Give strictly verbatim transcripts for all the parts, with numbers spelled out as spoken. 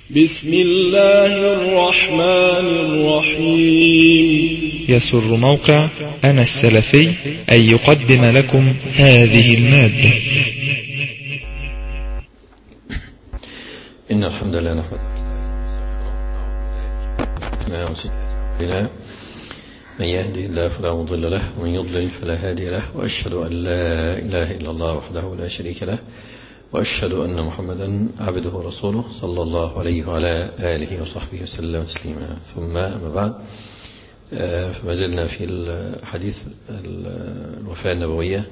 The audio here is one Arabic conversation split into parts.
بسم الله الرحمن الرحيم. يسر موقع أنا السلفي أن يقدم لكم هذه المادة. إن الحمد لله نحمده ونستعينه من يهدي الله فلا مضل له ومن يضلل فلا هادي له، وأشهد أن لا إله إلا الله وحده لا شريك له، وأشهد أن محمدا عبده ورسوله صلى الله عليه وعلى آله وصحبه وسلم تسليما. ثم أما بعد، فما زلنا في الحديث الوفاة النبوية،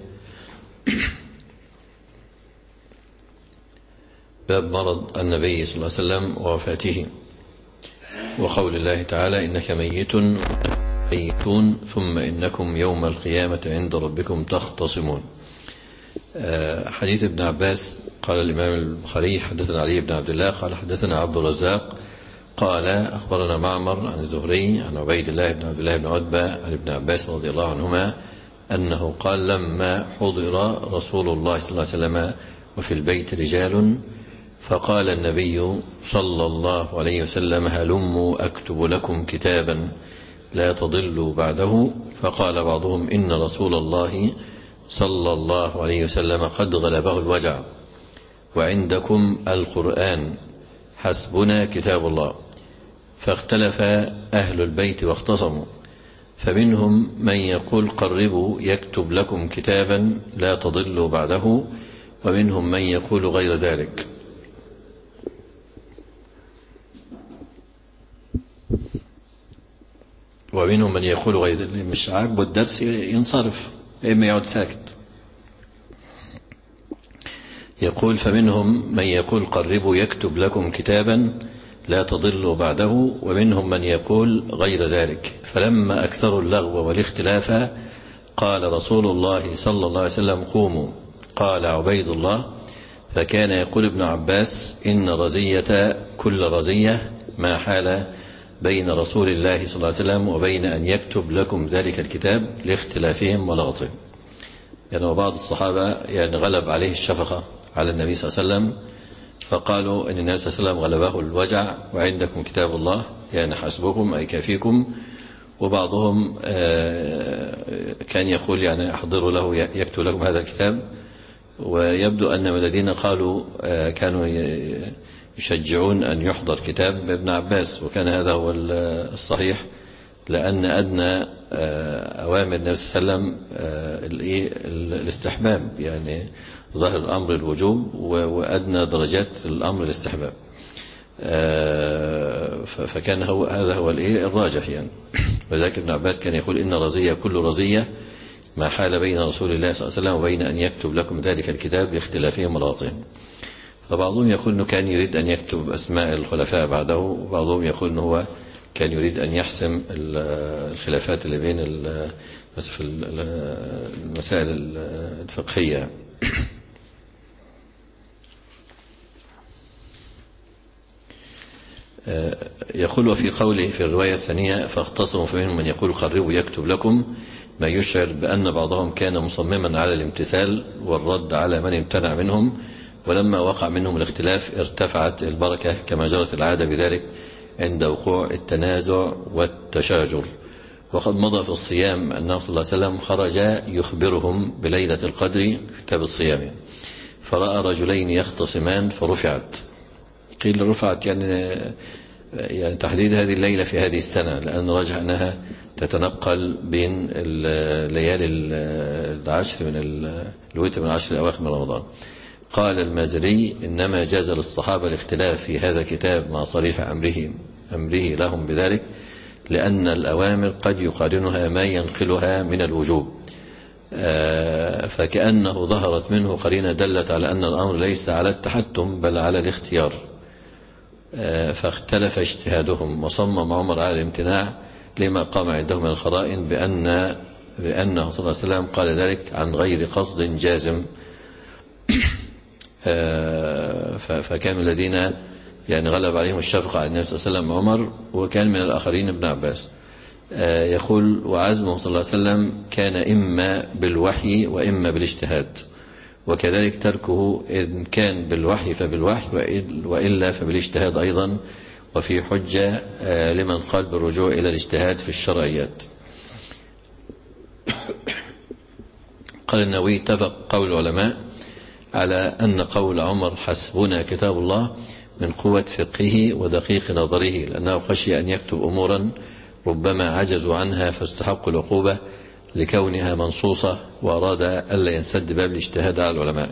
باب مرض النبي صلى الله عليه وسلم ووفاته، وقول الله تعالى: إنك ميت ميتون ثم إنكم يوم القيامة عند ربكم تختصمون. حديث ابن عباس، قال الإمام البخاري: حدثنا علي بن عبد الله قال حدثنا عبد الرزاق قال أخبرنا معمر عن الزهري عن عبيد الله بن عبد الله بن عتبة عن ابن عباس رضي الله عنهما أنه قال: لما حضر رسول الله صلى الله عليه وسلم وفي البيت رجال، فقال النبي صلى الله عليه وسلم: هلموا أكتب لكم كتابا لا تضلوا بعده. فقال بعضهم: إن رسول الله صلى الله عليه وسلم قد غلبه الوجع وعندكم القرآن، حسبنا كتاب الله. فاختلف أهل البيت واختصموا، فمنهم من يقول: قربوا يكتب لكم كتابا لا تضلوا بعده، ومنهم من يقول غير ذلك. ومنهم من يقول غير ذلك، مش عاجبه الدرس ينصرف، إما يقعد ساكت. يقول: فمنهم من يقول: قربوا يكتب لكم كتابا لا تضلوا بعده، ومنهم من يقول غير ذلك. فلما أكثروا اللغو والاختلاف قال رسول الله صلى الله عليه وسلم: قوموا. قال عبيد الله: فكان يقول ابن عباس: إن رزية كل رزية ما حال بين رسول الله صلى الله عليه وسلم وبين أن يكتب لكم ذلك الكتاب لاختلافهم ولغطهم. يعني وبعض الصحابة يعني غلب عليه الشفقة على النبي صلى الله عليه وسلم، فقالوا أن النبي صلى الله عليه وسلم غلبه الوجع وعندكم كتاب الله، يعني حسبكم أي كافيكم. وبعضهم كان يقول: يعني أحضروا له يكتب لكم هذا الكتاب. ويبدو أن من الذين قالوا كانوا يشجعون أن يحضر كتاب ابن عباس، وكان هذا هو الصحيح، لأن أدنى أوامر النبي صلى الله عليه وسلم الاستحباب، يعني ظاهر الأمر الوجوب، وأدنى درجات الأمر الاستحباب. فكان هو هذا هو الراجح يعني. وذلك ابن عباس كان يقول: إن رزية كل رزية ما حال بين رسول الله صلى الله عليه وسلم وبين أن يكتب لكم ذلك الكتاب لاختلافهم ولغطهم. فبعضهم يقول أنه كان يريد أن يكتب أسماء الخلفاء بعده، وبعضهم يقول أنه هو كان يريد أن يحسم الخلافات اللي بين المسائل الفقهية. يقول: وفي قوله في الرواية الثانية: فاختصموا، فمنهم من يقول: قربوا يكتب لكم، ما يشعر بأن بعضهم كان مصمما على الامتثال والرد على من امتنع منهم، ولما وقع منهم الاختلاف ارتفعت البركة كما جرت العادة بذلك عند وقوع التنازع والتشاجر. وقد مضى في الصيام أنه صلى الله عليه وسلم خرج يخبرهم بليلة القدر في كتاب الصيام، فرأى رجلين يختصمان فرفعت. قيل رفعت يعني يعني تحديد هذه الليلة في هذه السنة، لأن رجع أنها تتنقل بين الليالي العشر من الوتر من العشر الأواخر من رمضان. قال المازري: إنما جاز للصحابة الاختلاف في هذا الكتاب مع صريح أمره أمره لهم بذلك، لأن الأوامر قد يقارنها ما ينقلها من الوجوب، فكأنه ظهرت منه قرينة دلت على أن الأمر ليس على التحتم بل على الاختيار، فاختلف اجتهادهم. وصمم عمر على الامتناع لما قام عندهم من الخرائن بأن بأنه صلى الله عليه وسلم قال ذلك عن غير قصد جازم. فكان الذين يعني غلب عليهم الشفقة على النبي صلى الله عليه وسلم عمر، وكان من الآخرين ابن عباس. يقول: وعزمه صلى الله عليه وسلم كان إما بالوحي وإما بالاجتهاد، وكذلك تركه إن كان بالوحي فبالوحي وإلا فبالاجتهاد أيضا، وفي حجة لمن قال بالرجوع إلى الاجتهاد في الشرعيات. قال النووي: اتفق قول العلماء على أن قول عمر حسبنا كتاب الله من قوة فقهه ودقيق نظره، لأنه خشي أن يكتب أمورا ربما عجزوا عنها فاستحقوا العقوبة لكونها منصوصة، وأراد ألا ينسد باب الاجتهاد على العلماء.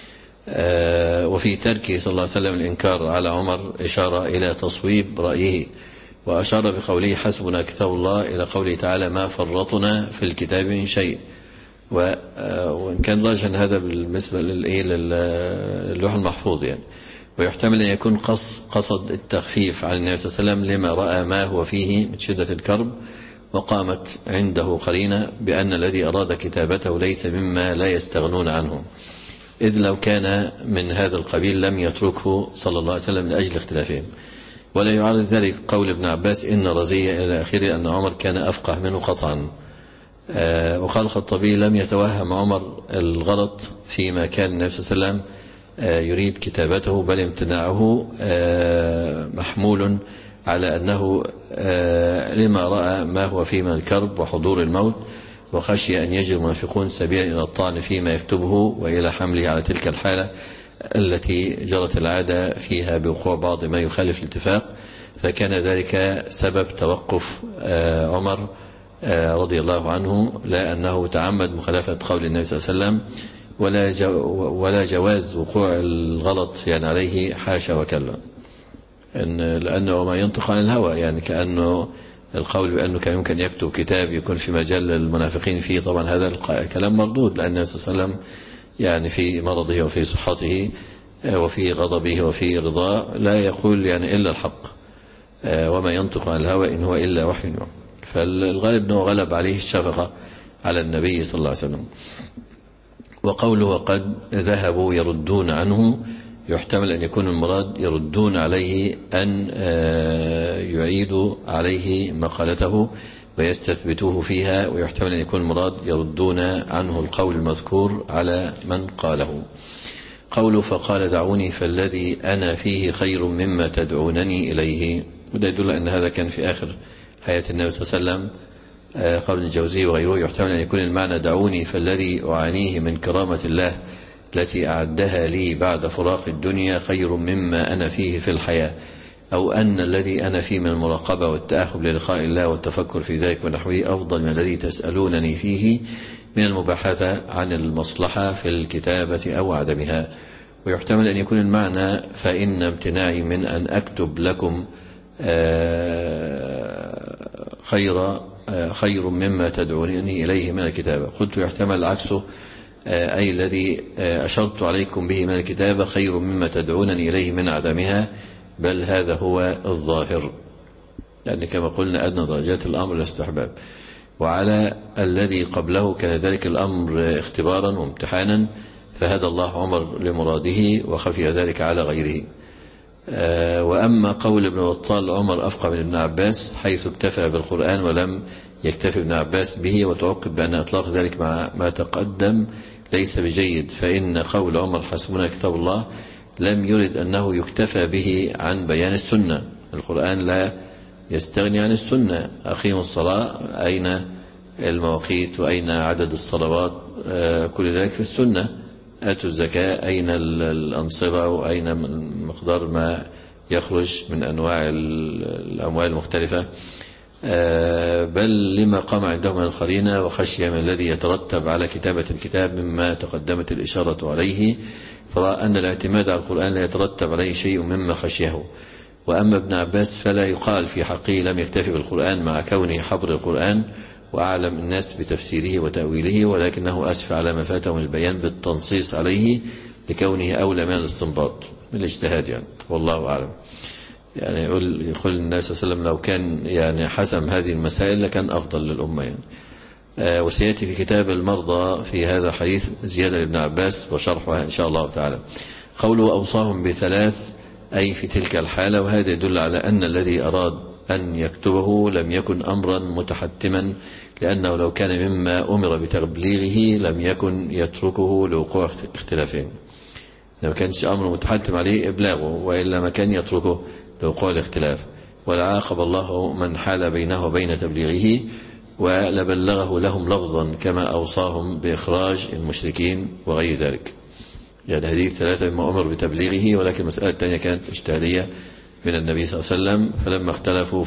وفي تركه صلى الله عليه وسلم الإنكار على عمر إشارة إلى تصويب رأيه، وأشار بقوله حسبنا كتاب الله إلى قوله تعالى ما فرطنا في الكتاب من شيء. وإن كان راجحا هذا بالنسبة للوح المحفوظ يعني. ويحتمل أن يكون قصد التخفيف عن النبي صلى الله عليه وسلم لما رأى ما هو فيه من شدة الكرب، وقامت عنده قرينة بأن الذي أراد كتابته ليس مما لا يستغنون عنه، إذ لو كان من هذا القبيل لم يتركه صلى الله عليه وسلم لأجل اختلافهم. ولا يعارض ذلك قول ابن عباس إن رزية إلى آخره أن عمر كان أفقه منه قطعا. آه وقال الخطابي لم يتوهم عمر الغلط فيما كان النبي صلى الله عليه وسلم آه يريد كتابته، بل امتناعه آه محمول على أنه آه لما رأى ما هو فيه من الكرب وحضور الموت، وخشي أن يجد المنافقون سبيلا إلى الطعن فيما يكتبه وإلى حمله على تلك الحالة التي جرت العادة فيها بوقوع بعض ما يخالف الاتفاق، فكان ذلك سبب توقف آه عمر آه رضي الله عنه، لا أنه تعمد مخالفة قول النبي صلى الله عليه وسلم ولا جو ولا جواز وقوع الغلط يعني عليه، حاشا وكلا، إن لأنه ما ينطق عن الهوى، يعني كأنه القول بأنه كان يمكن يكتب كتاب يكون في مجال المنافقين فيه، طبعا هذا الكلام مردود، لأن النبي صلى الله عليه وسلم يعني في مرضه وفي صحته وفي غضبه وفي رضاه لا يقول يعني إلا الحق، وما ينطق عن الهوى إن هو إلا وحي يوحى. فالغالب أنه غلب عليه الشفقة على النبي صلى الله عليه وسلم. وقوله قد ذهبوا يردون عنه، يحتمل أن يكون المراد يردون عليه أن يعيدوا عليه مقالته ويستثبتوه فيها، ويحتمل أن يكون المراد يردون عنه القول المذكور على من قاله. قوله فقال دعوني فالذي أنا فيه خير مما تدعونني إليه، وده يدل أن هذا كان في آخر حياة النبي صلى الله عليه وسلم. قول الجوزي وغيره يحتمل أن يكون المعنى دعوني فالذي أعانيه من كرامة الله التي أعدها لي بعد فراق الدنيا خير مما أنا فيه في الحياة، أو أن الذي أنا فيه من المراقبة والتأهب للقاء الله والتفكر في ذلك ونحوه أفضل من الذي تسألونني فيه من المباحثة عن المصلحة في الكتابة أو عدمها. ويحتمل أن يكون المعنى فإن امتناعي من أن أكتب لكم خير خير مما تدعونني إليه من الكتابة. قلت يحتمل عكسه، أي الذي أشرت عليكم به من الكتابة خير مما تدعونني إليه من عدمها، بل هذا هو الظاهر، لأن كما قلنا أدنى درجات الأمر الاستحباب. وعلى الذي قبله كان ذلك الأمر اختبارا وامتحانا، فهدى الله عمر لمراده وخفي ذلك على غيره. وأما قول ابن بطال عمر أفقه من ابن عباس حيث اكتفى بالقرآن ولم يكتفي ابن عباس به، وتعقب بأن إطلاق ذلك مع ما تقدم ليس بجيد، فإن قول عمر حسبنا كتاب الله لم يرد أنه يكتفى به عن بيان السنة. القرآن لا يستغني عن السنة. أقيموا الصلاة، أين المواقيت وأين عدد الصلوات، كل ذلك في السنة. آتوا الزكاة، أين الأنصبة وأين مقدار ما يخرج من أنواع الأموال المختلفة، بل لما قام عندهم من القرينة وخشية من الذي يترتب على كتابة الكتاب مما تقدمت الإشارة عليه، فرأى أن الاعتماد على القرآن لا يترتب عليه شيء مما خشيه. وأما ابن عباس فلا يقال في حقه لم يكتفي بالقرآن مع كونه حبر القرآن وأعلم الناس بتفسيره وتأويله، ولكنه أسف على ما فاته من البيان بالتنصيص عليه لكونه أولى من الاستنباط من الاجتهاد يعني، والله أعلم. يعني يقول يقول النبي صلى الله عليه وسلم لو كان يعني حسم هذه المسائل لكان أفضل للأمة يعني. آه وسيأتي في كتاب المرضى في هذا حديث زيادة لابن عباس وشرحها إن شاء الله تعالى. قوله أوصاهم بثلاث أي في تلك الحالة، وهذا يدل على أن الذي أراد أن يكتبه لم يكن أمرا متحتما، لأنه لو كان مما أمر بتبليغه لم يكن يتركه لوقوع اختلافين. لو كانش أمر متحتم عليه إبلاغه، وإلا ما كان يتركه لوقوع الاختلاف. ولعاقب الله من حال بينه وبين تبليغه ولبلغه لهم لفظا كما أوصاهم بإخراج المشركين وغير ذلك. يعني هذه الثلاثة مما أمر بتبليغه، ولكن المسألة الثانية كانت اجتهادية من النبي صلى الله عليه وسلم، فلما اختلفوا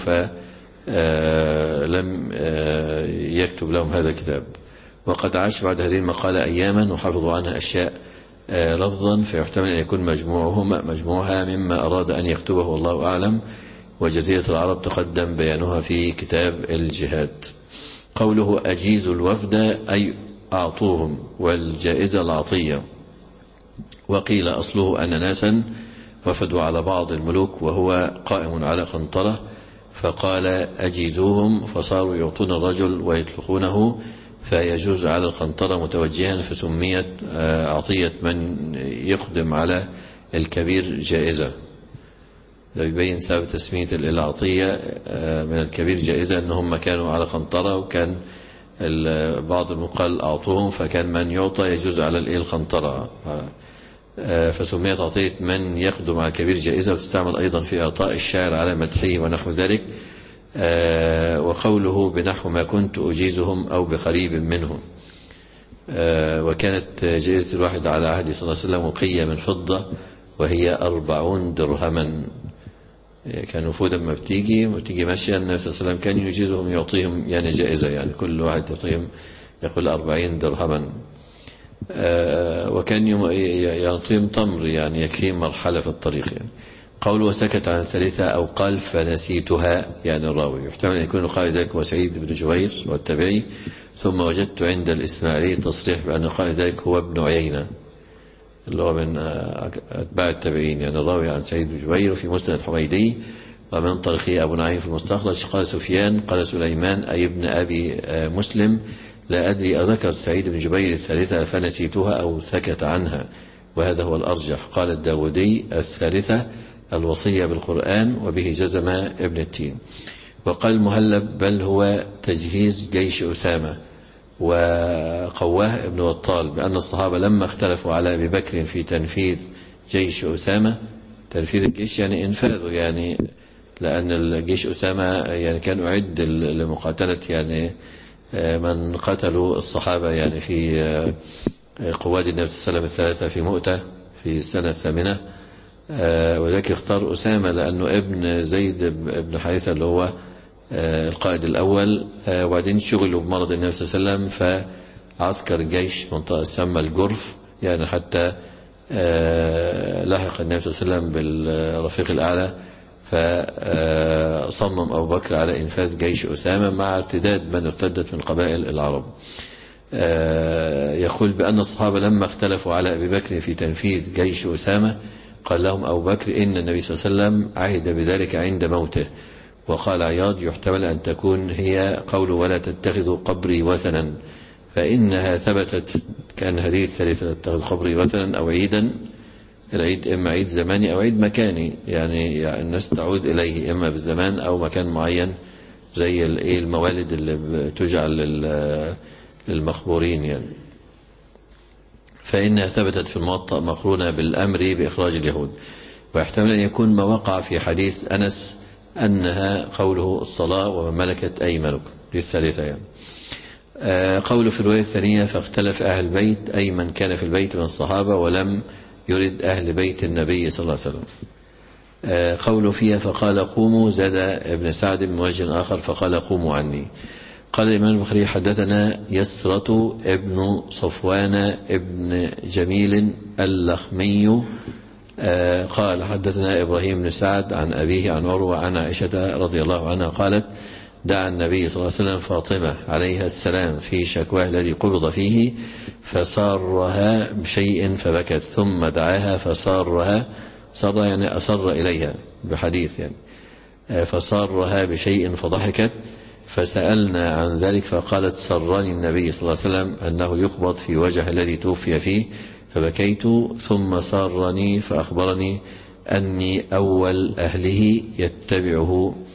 فلم يكتب لهم هذا الكتاب. وقد عاش بعد هذه المقالة أياما وحفظوا عنها أشياء لفظا، فيحتمل أن يكون مجموعهما مجموعها مما أراد أن يكتبه والله أعلم. وجزيرة العرب تقدم بيانها في كتاب الجهاد. قوله أجيز الوفد أي أعطوهم، والجائزة العطية. وقيل أصله أن ناسا وفدوا على بعض الملوك وهو قائم على قنطرة، فقال أجيزوهم، فصاروا يعطون الرجل ويطلقونه، فيجوز على القنطرة متوجها، فسميت عطية من يقدم على الكبير جائزة. يبين سبب تسمية العطية من الكبير جائزة أنهم كانوا على قنطرة، وكان بعض المقال أعطوهم، فكان من يعطى يجوز على القنطرة، فسميت عطية من يقدم على الكبير جائزة. وتستعمل أيضا في إعطاء الشاعر على مدحه ونحو ذلك. وقوله بنحو ما كنت أجيزهم أو بقريب منهم. وكانت جائزة الواحد على عهد صلى الله عليه وسلم وقية من فضة، وهي أربعون درهما. كان وفودا ما بتيجي وتيجي ماشية، النبي صلى الله عليه وسلم كان يجيزهم يعطيهم يعني جائزة، يعني كل واحد يعطيهم يقول أربعين درهما. وكان يعطيهم تمر يعني يكفيهم مرحلة في الطريق. يعني قول وسكت عن الثالثة أو قال فنسيتها، يعني الراوي يحتمل أن يكون قال ذلك هو سعيد بن جبير والتبعي. ثم وجدت عند الإسماعيلي تصريح بأن قال ذلك هو ابن عيينة اللي هو من أتباع التابعين، يعني الراوي عن سعيد بن جبير في مسند حميدي، ومن طريقه أبو نعيم في المستخرج. قال سفيان قال سليمان أي ابن أبي مسلم لا أدري أذكر سعيد بن جبير الثالثة فنسيتها أو سكت عنها، وهذا هو الأرجح. قال الداودي الثالثة الوصية بالقرآن، وبه جزم ابن التين. وقال المهلب بل هو تجهيز جيش أسامة. وقواه ابن وطال بأن الصحابة لما اختلفوا على أبي بكر في تنفيذ جيش أسامة، تنفيذ الجيش يعني إنفاذه، يعني لأن الجيش أسامة يعني كان أعد لمقاتلة يعني من قتلوا الصحابة يعني في قواد النبي صلى الله عليه وسلم الثلاثة في مؤتة في السنة الثامنة. ولكن اختار أسامة لأنه ابن زيد ابن حارثة اللي هو القائد الأول، وبعدين شغلوا بمرض النبي صلى الله عليه وسلم، فعسكر الجيش منطقة تسمى الجرف، يعني حتى لحق النبي صلى الله عليه وسلم بالرفيق الأعلى. فصمم أبو بكر على إنفاذ جيش أسامة مع ارتداد من ارتدت من قبائل العرب. يقول بأن الصحابة لما اختلفوا على أبي بكر في تنفيذ جيش أسامة قال لهم أبو بكر إن النبي صلى الله عليه وسلم عهد بذلك عند موته. وقال عياض يحتمل أن تكون هي قول ولا تتخذوا قبري وثنا، فإنها ثبتت. كان هذه الثالثة تتخذ قبري وثنا أو عيدا، العيد إما عيد زماني أو عيد مكاني، يعني الناس تعود إليه إما بالزمان أو مكان معين، زي الموالد اللي بتجعل للمخبورين يعني. فإنها ثبتت في الموطأ مقرونة بالأمر بإخراج اليهود. ويحتمل أن يكون ما وقع في حديث أنس أنها قوله الصلاة وما ملكت أيمانكم للثالثة يعني. آه قوله في الرواية الثانية فاختلف أهل البيت أي من كان في البيت من الصحابة ولم يرد أهل بيت النبي صلى الله عليه وسلم. آه قوله فيها فقال قوموا، زاد ابن سعد من وجه آخر فقال قوموا عني. قال الإمام البخاري حدثنا يسرة ابن صفوان ابن جميل اللخمي آه قال حدثنا إبراهيم بن سعد عن أبيه عن عروة عن عائشة رضي الله عنها قالت دعا النبي صلى الله عليه وسلم فاطمة عليها السلام في شكواه الذي قبض فيه فسارها بشيء فبكت، ثم دعاها فسارها، سار يعني أسر إليها بحديث يعني، آه فسارها بشيء فضحكت، فسألنا عن ذلك فقالت سرني النبي صلى الله عليه وسلم أنه يقبض في وجه الذي توفي فيه، فبكيت، ثم سارني فأخبرني أني أول أهله يتبعه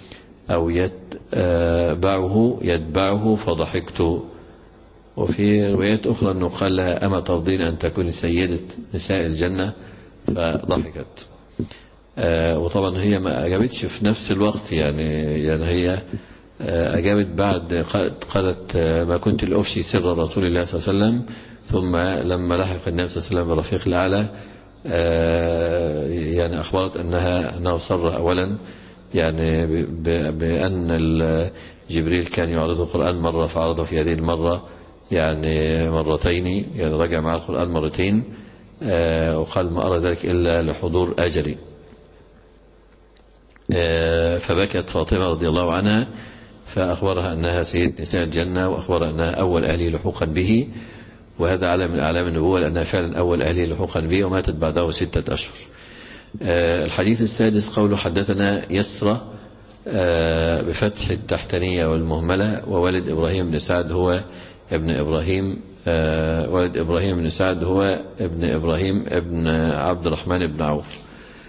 أو يتبعه يتبعه فضحكت. وفي روايات أخرى أنه قال لها أما ترضين أن تكون سيدة نساء الجنة؟ فضحكت. وطبعا هي ما أجابتش في نفس الوقت، يعني يعني هي أجابت بعد قالت ما كنت لأفشي سر رسول الله صلى الله عليه وسلم، ثم لما لحق النبي صلى الله عليه وسلم بالرفيق الأعلى يعني أخبرت أنها أنه صر أولا يعني بأن جبريل كان يعرض القرآن مرة فعرضه في هذه المرة يعني مرتين، يعني رجع مع القرآن مرتين، وقال ما أرى ذلك إلا لحضور أجلي. فبكت فاطمة رضي الله عنها فأخبرها أنها سيد نساء الجنة، وأخبرها أنها أول أهله لحوقا به، وهذا علم من أعلام النبوة لأنها فعلا أول أهله لحوقا به، وماتت بعده ستة أشهر. الحديث السادس قوله حدثنا يسرى بفتح التحتانية والمهملة، وولد إبراهيم بن سعد هو ابن إبراهيم ولد إبراهيم بن سعد هو ابن إبراهيم ابن عبد الرحمن بن عوف.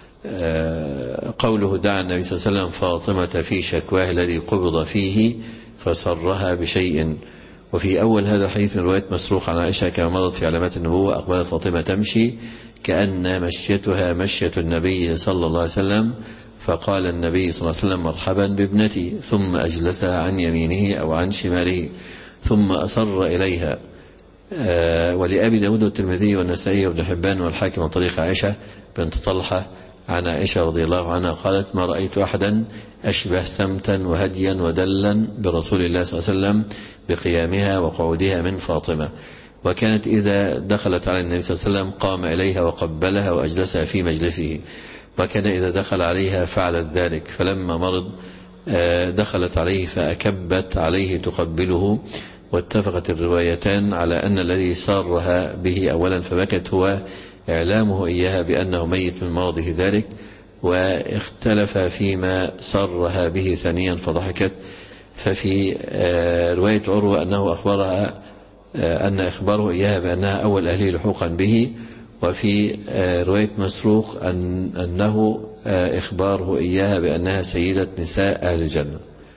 قوله دعا النبي صلى الله عليه وسلم فاطمة في شكواه الذي قبض فيه فسرها بشيء. وفي أول هذا الحديث من رواية مسروق عن عائشة كما مرت في علامات النبوة أقبلت فاطمة تمشي كأن مشيتها مشية النبي صلى الله عليه وسلم، فقال النبي صلى الله عليه وسلم مرحبا بابنتي، ثم أجلسها عن يمينه أو عن شماله ثم أصر إليها. ولأبي داود والترمذي والنسائي وابن حبان والحاكم من طريق عائشة بنت طلحة عن عائشة رضي الله عنها قالت ما رأيت أحدا أشبه سمتا وهديا ودلا برسول الله صلى الله عليه وسلم بقيامها وقعودها من فاطمة، وكانت إذا دخلت على النبي صلى الله عليه وسلم قام إليها وقبلها وأجلسها في مجلسه، وكان إذا دخل عليها فعلت ذلك، فلما مرض دخلت عليه فأكبت عليه تقبله. واتفقت الروايتان على أن الذي سارها به أولا فبكت هو إعلامه إياها بأنه ميت من مرضه ذلك، واختلف فيما سرها به ثانيا فضحكت. ففي رواية عروة أنه أخبرها أن إخباره إياها بأنها أول أهله لحوقا به، وفي رواية مسروق أن أنه إخباره إياها بأنها سيدة نساء أهل الجنة.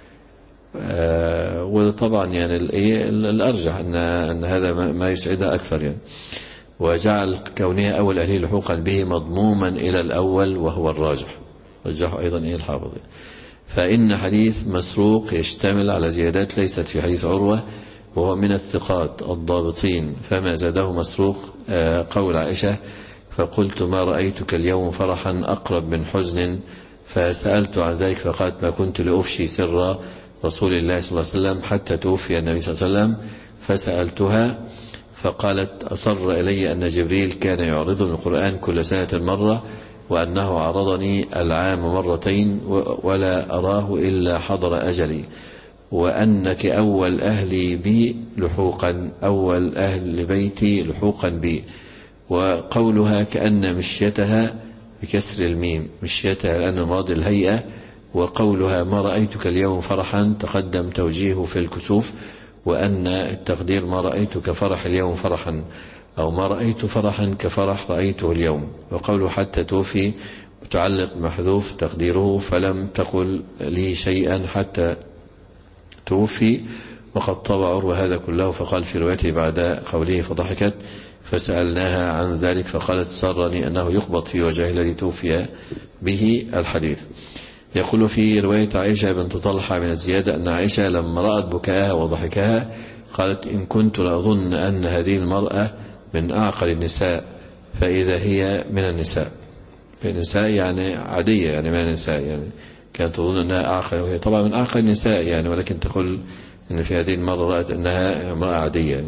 وطبعا يعني الأرجح أن أن هذا ما يسعدها أكثر يعني، وجعل كونها أول أهله لحوقا به مضموما إلى الأول وهو الراجح، رجحه أيضا إيه الحافظ. فإن حديث مسروق يشتمل على زيادات ليست في حديث عروة، وهو من الثقات الضابطين، فما زاده مسروق قول عائشة فقلت ما رأيتك اليوم فرحا أقرب من حزن، فسألت عن ذلك فقالت ما كنت لأفشي سر رسول الله صلى الله عليه وسلم حتى توفي النبي صلى الله عليه وسلم، فسألتها فقالت أصر إلي أن جبريل كان يعرضني القرآن كل سنة مرة، وأنه عرضني العام مرتين ولا أراه إلا حضر أجلي، وأنك أول أهلي بي لحوقا أول أهل بيتي لحوقا بي. وقولها كأن مشيتها بكسر الميم مشيتها لأن ماضي الهيئة، وقولها ما رأيتك اليوم فرحا تقدم توجيهه في الكسوف، وأن التقدير ما رأيتك فرح اليوم فرحا أو ما رأيت فرحا كفرح رأيته اليوم. وقوله حتى توفي متعلق محذوف تقديره فلم تقل لي شيئا حتى توفي، وقد طبع عروة هذا كله، فقال في روايته بعد قوله فضحكت فسألناها عن ذلك فقالت سرني أنه يخبط في وجهه الذي توفي به الحديث. يقول في رواية عائشة بنت طلحة من الزيادة أن عائشة لما رأت بكاءها وضحكها قالت إن كنت لأظن أن هذه المرأة من أعقل النساء فإذا هي من النساء، في النساء يعني عادية يعني من النساء، يعني كانت تظن أنها أعقل وهي طبعا من أعقل النساء يعني، ولكن تقول أن في هذه المرة رأت أنها امرأة عادية يعني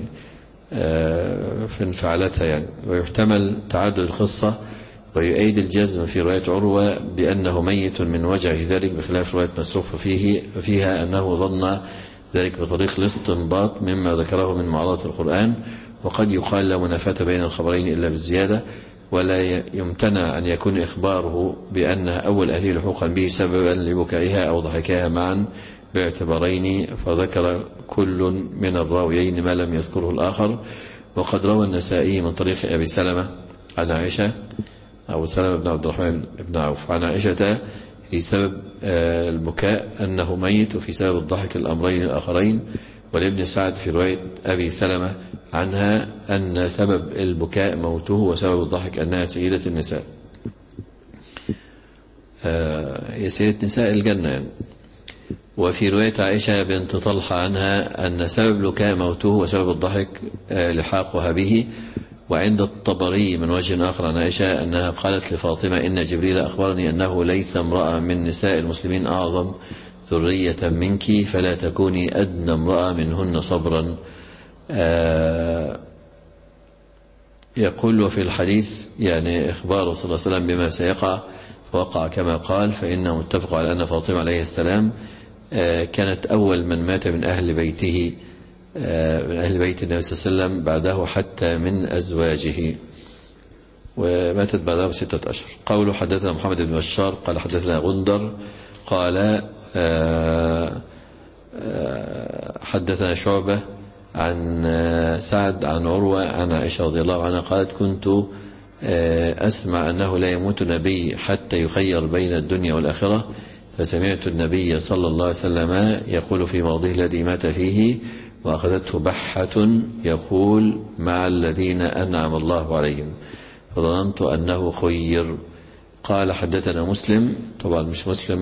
في انفعالتها يعني. ويحتمل تعدد القصة، ويؤيد الجزم في رواية عروة بأنه ميت من وجعه ذلك بخلاف رواية مسروق فيه ففيها أنه ظن ذلك بطريق الاستنباط مما ذكره من معارضة القرآن. وقد يقال لا منافاة بين الخبرين إلا بالزيادة، ولا يمتنع أن يكون إخباره بأنها أول أهله لحوقا به سببا لبكائها أو ضحكها معا باعتبارين، فذكر كل من الراويين ما لم يذكره الآخر. وقد روى النسائي من طريق أبي سلمة عن عائشة أو سلمة بن عبد الرحمن بن عوف عن عائشة في سبب البكاء أنه ميت، وفي سبب الضحك الأمرين الآخرين. ولابن سعد في رواية أبي سلمة عنها أن سبب البكاء موته وسبب الضحك أنها سيدة النساء، هي سيدة نساء الجنة يعني. وفي رواية عائشة بنت طلحة عنها أن سبب البكاء موته وسبب الضحك لحاقها به. وعند الطبري من وجه آخر عن عائشة أنها قالت لفاطمة إن جبريل أخبرني أنه ليس امرأة من نساء المسلمين أعظم ذرية منك، فلا تكوني أدنى امرأة منهن صبرا. آه يقول وفي الحديث يعني إخباره صلى الله عليه وسلم بما سيقع فوقع كما قال، فإنه متفق على أن فاطمة عليه السلام آه كانت أول من مات من أهل بيته من أهل بيت النبي صلى الله عليه وسلم بعده حتى من أزواجه، وماتت بعده بستة أشهر. قوله حدثنا محمد بن بشار قال حدثنا غندر قال حدثنا شعبة عن سعد عن عروة عن عائشة رضي الله عنها قالت كنت أسمع أنه لا يموت نبي حتى يخير بين الدنيا والآخرة، فسمعت النبي صلى الله عليه وسلم يقول في موضعه الذي مات فيه وأخذته بحة يقول مع الذين أنعم الله عليهم، فظننت أنه خير. قال حدثنا مسلم، طبعا مش مسلم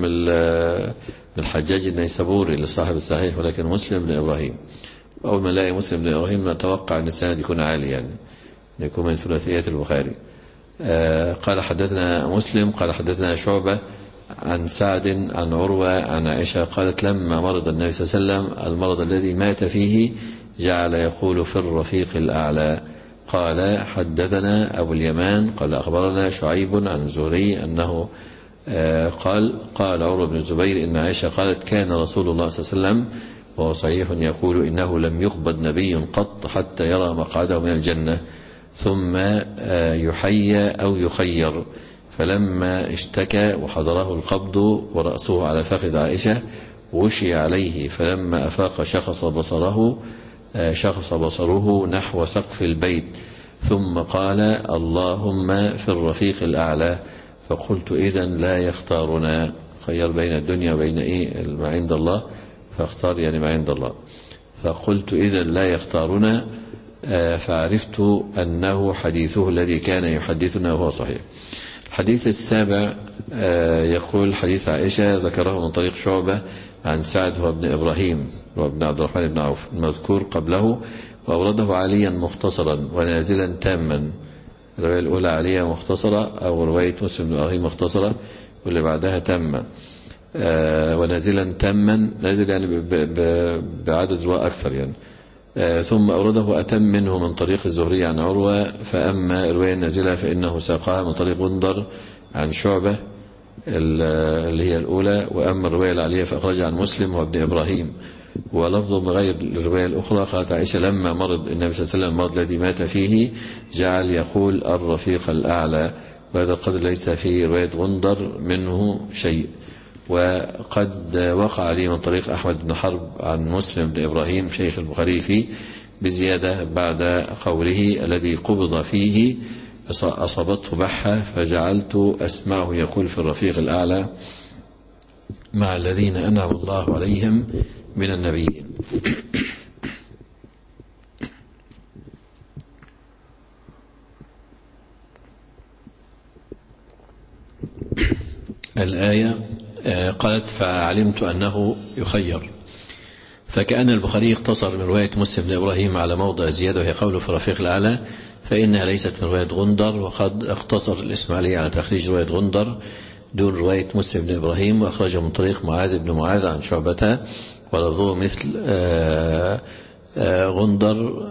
الحجاج النيسابوري لصاحب الصحيح، ولكن مسلم لإبراهيم. أول ما نلاقي مسلم لإبراهيم نتوقع أن السند يكون عالي، يعني يكون من ثلاثيات البخاري. قال حدثنا مسلم قال حدثنا شعبة عن سعد عن عروة عن عائشة قالت لما مرض النبي صلى الله عليه وسلم المرض الذي مات فيه جعل يقول في الرفيق الأعلى. قال حدثنا أبو اليمان قال أخبرنا شعيب عن الزهري أنه قال قال عروة بن الزبير إن عائشة قالت كان رسول الله صلى الله عليه وسلم وهو صحيح يقول إنه لم يقبض نبي قط حتى يرى مقعده من الجنة ثم يحيى أو يخير، فلما اشتكى وحضره القبض ورأسه على فخذ عائشة وشي عليه، فلما أفاق شخص بصره شخص بصره نحو سقف البيت ثم قال اللهم في الرفيق الأعلى، فقلت إذن لا يختارنا، خير بين الدنيا وبين إيه ما عند الله، فاختار يعني ما عند الله، فقلت إذن لا يختارنا، فعرفت أنه حديثه الذي كان يحدثنا وهو صحيح. الحديث السابع يقول حديث عائشة ذكره من طريق شعبة عن سعد هو ابن إبراهيم وابن عبد الرحمن بن عوف المذكور قبله، وأورده عليا مختصرا ونازلا تاما. الرواية الأولى عليا مختصرة أو رواية مسلم بن إبراهيم مختصرة واللي بعدها تاما، ونازلا تاما، نازل يعني بعدد رواة أكثر يعني. ثم أورده أتم منه من طريق الزهري عن عروة، فأما الرواية النازلة فإنه ساقها من طريق غندر عن شعبة اللي هي الأولى، وأما الرواية العالية فأخرجها عن مسلم وابن إبراهيم، ولفظه بغير الرواية الأخرى. قالت عائشة لما مرض النبي صلى الله عليه وسلم المرض الذي مات فيه جعل يقول الرفيق الأعلى، وهذا القدر ليس في رواية غندر منه شيء. وقد وقع لي من طريق أحمد بن حرب عن مسلم بن إبراهيم شيخ البخاري فيه بزيادة بعد قوله الذي قبض فيه أصابته بحة فجعلت أسمعه يقول في الرفيق الأعلى مع الذين أنعم الله عليهم من النبيين. الآية قالت فعلمت أنه يخير، فكأن البخاري اقتصر من رواية مسلم بن إبراهيم على موضع زيادة وهي قوله في الرفيق الأعلى، فإنها ليست من رواية غندر، وقد اقتصر الإسماعيلي على تخريج رواية غندر دون رواية مسلم بن إبراهيم، وأخرجه من طريق معاذ بن معاذ عن شعبة ولفظه مثل آآ آآ غندر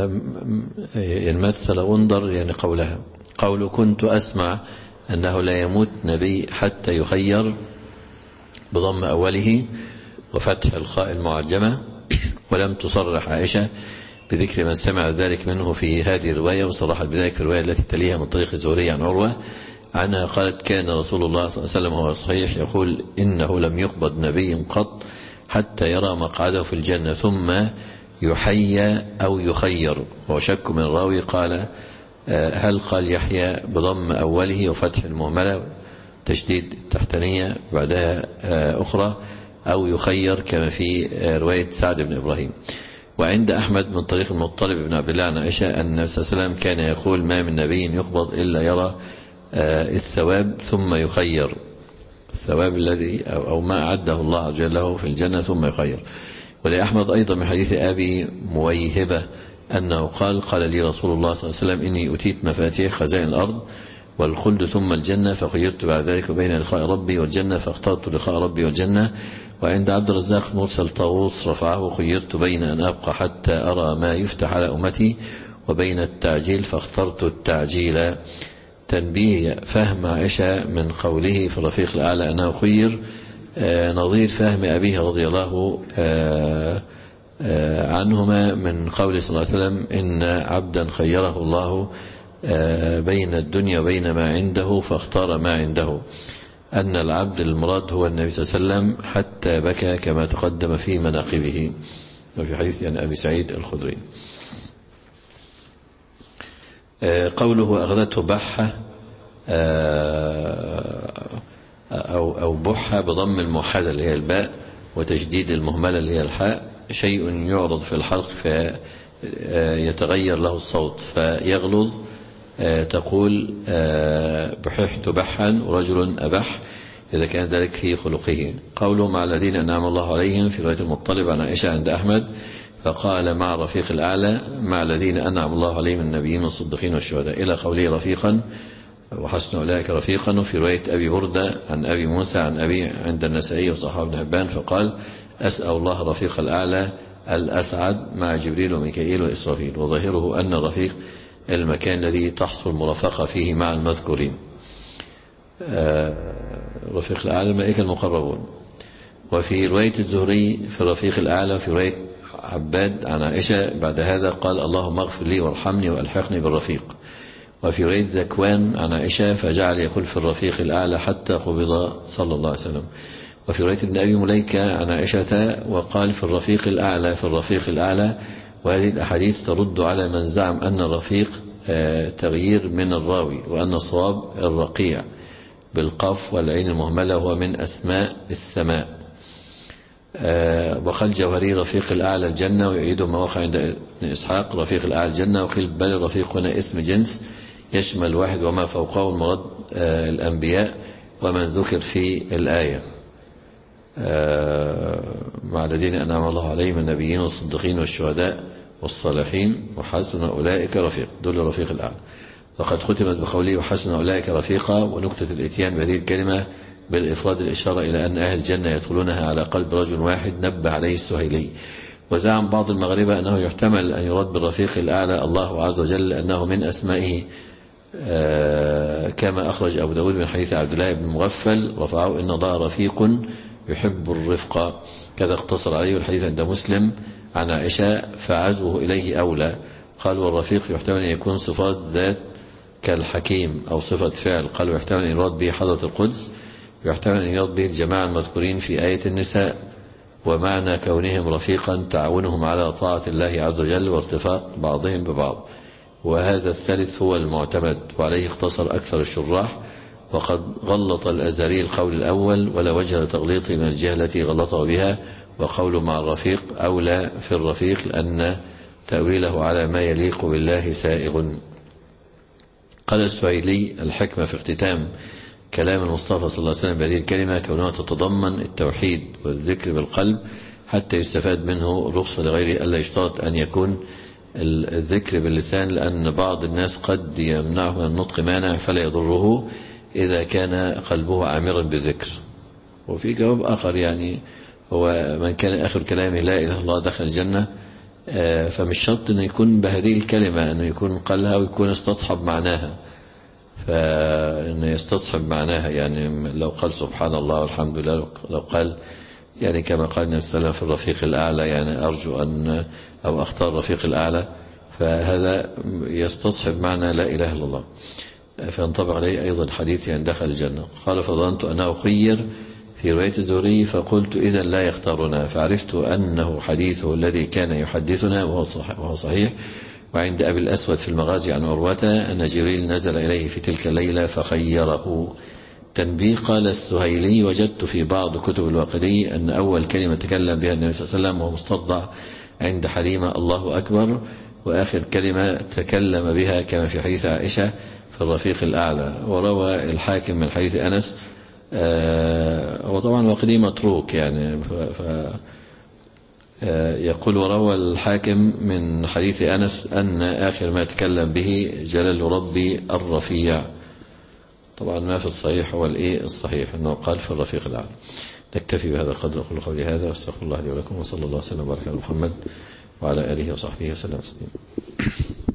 يمثل غندر يعني قولها. قول كنت أسمع أنه لا يموت نبي حتى يخير بضم أوله وفتح الخاء المعجمة، ولم تصرح عائشة بذكر من سمع ذلك منه في هذه الرواية، وصرحت بذلك في الرواية التي تليها من طريق الزهري عن عروة عنها قالت كان رسول الله صلى الله عليه وسلم وهو صحيح يقول إنه لم يقبض نبي قط حتى يرى مقعده في الجنة ثم يحيى أو يخير. وشك من الراوي قال هل قال يحيى بضم أوله وفتح المهملة، تشديد التحتانية بعدها أخرى، أو يخير كما في رواية سعد بن إبراهيم. وعند أحمد من طريق المطلب بن عبد الله عن عائشة أن النبي صلى الله عليه وسلم كان يقول: ما من نبي يقبض إلا يرى الثواب ثم يخير، الثواب الذي أو ما أعده الله عز وجل له في الجنة ثم يخير. ولأحمد أيضا من حديث أبي مويهبة أنه قال: قال لي رسول الله صلى الله عليه وسلم: إني أتيت مفاتيح خزائن الأرض والخلد ثم الجنة، فخيرت بعد ذلك بين لقاء ربي والجنة فاخترت لقاء ربي والجنة. وعند عبد الرزاق مرسل طاووس رفعه: خيرت بين أن أبقى حتى أرى ما يفتح على أمتي وبين التعجيل فاخترت التعجيل. تنبيه فهم عائشة من قوله في الرفيق الأعلى أنه خير آه نظير فهم أبيه رضي الله آه آه عنهما من قوله صلى الله عليه وسلم: إن عبدا خيره الله آه بين الدنيا وبين ما عنده فاختار ما عنده، أن العبد المراد هو النبي صلى الله عليه وسلم حتى بكى كما تقدم في مناقبه، وفي حديث عن أبي سعيد الخدري. قوله أغذته بحة أو أو بحة بضم الموحدة اللي هي الباء وتشديد المهملة اللي هي الحاء، شيء يعرض في الحلق فيتغير له الصوت فيغلظ، تقول بححت بحا ورجل أبح إذا كان ذلك في خلقه. قوله مع الذين أنعم الله عليهم في رواية المطلب عن عائشة عند أحمد، فقال مع رفيق الأعلى مع الذين أنعم الله عليهم النبيين والصديقين والشهداء، إلى قوله رفيقا وحسن أولئك رفيقا. وفي رواية أبي بردة عن أبي موسى عن أبي عند النسائي وصحابه بن حبان فقال: أسأل الله رفيق الأعلى الأسعد مع جبريل وميكائيل وإسرافيل. وظاهره أن الرفيق المكان الذي تحصل المرافقة فيه مع المذكورين. رفيق الأعلى الملائكة المقربون. وفي رواية الزهري في الرفيق الأعلى في رواية عباد عن عائشة بعد هذا قال: اللهم اغفر لي وارحمني وألحقني بالرفيق. وفي رواية ذكوان عن عائشة فجعل يقول في الرفيق الأعلى حتى قبض صلى الله عليه وسلم. وفي رواية ابن أبي مليكة عن عائشة وقال في الرفيق الأعلى في الرفيق الأعلى. وهذه الأحاديث ترد على من زعم أن الرفيق تغيير من الراوي، وأن الصواب الرقيع بالقاف والعين المهملة هو من أسماء السماء. وقال الجوهري رفيق الأعلى الجنة، ويعيد ما وقع عند ابن إسحاق رفيق الأعلى الجنة. وقيل بل الرفيق هنا اسم جنس يشمل واحد وما فوقه المراد الأنبياء ومن ذكر في الآية مع الذين أنعم الله عليهم النبيين والصديقين والشهداء والصالحين وحسن أولئك رفيق، دول رفيق الأعلى. وقد ختمت بقوله وحسن أولئك رفيقا. ونكتة الإتيان بهذه الكلمة بالإفراد الإشارة إلى أن أهل الجنة يدخلونها على قلب رجل واحد نبه عليه السهيلي. وزعم بعض المغاربة أنه يحتمل أن يراد بالرفيق الأعلى الله عز وجل أنه من أسمائه، كما أخرج أبو داود من حديث عبد الله بن مغفل رفعه إن الله رفيق يحب الرفق، كذا اقتصر عليه الحديث عند مسلم عن عائشة فعزوه إليه أولى. قال والرفيق يحتمل أن يكون صفات ذات كالحكيم أو صفة فعل. قال ويحتمل أن يراد به حضرة القدس، ويحتمل أن يراد به الجماعة المذكورين في آية النساء. ومعنى كونهم رفيقا تعاونهم على طاعة الله عز وجل وارتفاق بعضهم ببعض. وهذا الثالث هو المعتمد، وعليه اختصر أكثر الشراح. وقد غلط الأزهري القول الأول ولا وجه لتغليطه من الجهة التي غلطه بها، وقوله مع الرفيق أولى في الرفيق لأن تأويله على ما يليق بالله سائغ. قال السهيلي الحكمة في اختتام كلام المصطفى صلى الله عليه وسلم بهذه الكلمة كونها تتضمن التوحيد والذكر بالقلب حتى يستفاد منه الرخصة لغيره، ألا يشترط أن يكون الذكر باللسان، لأن بعض الناس قد يمنعه من النطق مانع فلا يضره إذا كان قلبه عامرا بالذكر. وفي جواب آخر يعني هو من كان آخر كلامه لا إله إلا الله دخل الجنة، فمش شرط أن يكون بهذه الكلمة، أنه يكون قالها ويكون استصحب معناها، فإنه يستصحب معناها. يعني لو قال سبحان الله والحمد لله، لو قال يعني كما قال النبي صلى الله عليه وسلم في الرفيق الأعلى، يعني أرجو أن أو أختار الرفيق الأعلى، فهذا يستصحب معنى لا إله إلا الله، فينطبق عليه أيضا حديث يعني دخل الجنة. قال فظننت أنه خير في رواية الزهري فقلت إذا لا يختارنا، فعرفت أنه حديثه الذي كان يحدثنا وهو صحيح. وعند أبي الأسود في المغازي عن عروة أن جبريل نزل إليه في تلك الليلة فخيره. تنبيه. قال السهيلي: وجدت في بعض كتب الواقدي أن أول كلمة تكلم بها النبي صلى الله عليه وسلم وهو مستضع عند حليمة الله أكبر، وآخر كلمة تكلم بها كما في حديث عائشة في الرفيق الأعلى. وروى الحاكم من حديث أنس، آه وطبعا الواقدي متروك يعني، ف, ف يقول: وروى الحاكم من حديث أنس أن آخر ما تكلم به جلال ربي الرفيع. طبعا ما في الصحيح هو الإيه الصحيح أنه قال في الرفيق الأعلى. نكتفي بهذا القدر. أقول قولي هذا واستغفر الله لي ولكم، وصلى الله وسلم وبارك على محمد وعلى آله وصحبه وسلم.